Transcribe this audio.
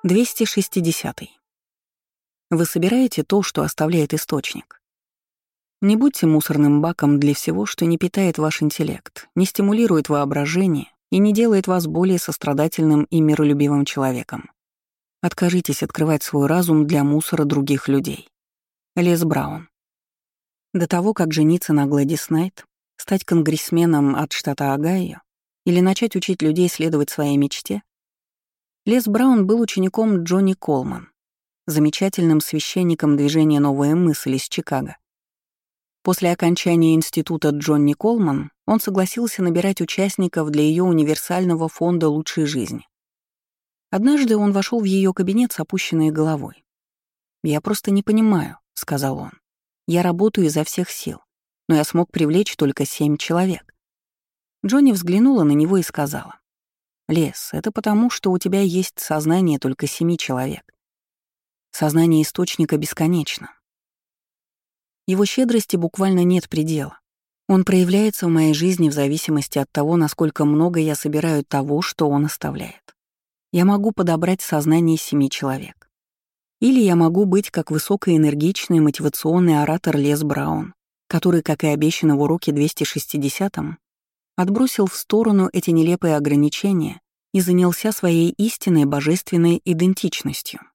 260. Вы собираете то, что оставляет источник. Не будьте мусорным баком для всего, что не питает ваш интеллект, не стимулирует воображение и не делает вас более сострадательным и миролюбивым человеком. Откажитесь открывать свой разум для мусора других людей. Лес Браун. До того, как жениться на Глэдис Найт, стать конгрессменом от штата Огайо или начать учить людей следовать своей мечте, Лес Браун был учеником Джонни Колман, замечательным священником движения «Новая мысль» из Чикаго. После окончания института Джонни Колман он согласился набирать участников для ее универсального фонда лучшей жизни. Однажды он вошел в ее кабинет с опущенной головой. «Я просто не понимаю», — сказал он. «Я работаю изо всех сил, но я смог привлечь только 7 человек». Джонни взглянула на него и сказала: «Лес, это потому, что у тебя есть сознание только 7 человек. Сознание источника бесконечно. Его щедрости буквально нет предела. Он проявляется в моей жизни в зависимости от того, насколько много я собираю того, что он оставляет. Я могу подобрать сознание 7 человек. Или я могу быть как высокоэнергичный мотивационный оратор Лес Браун, который, как и обещано в уроке 260-м, отбросил в сторону эти нелепые ограничения и занялся своей истинной божественной идентичностью.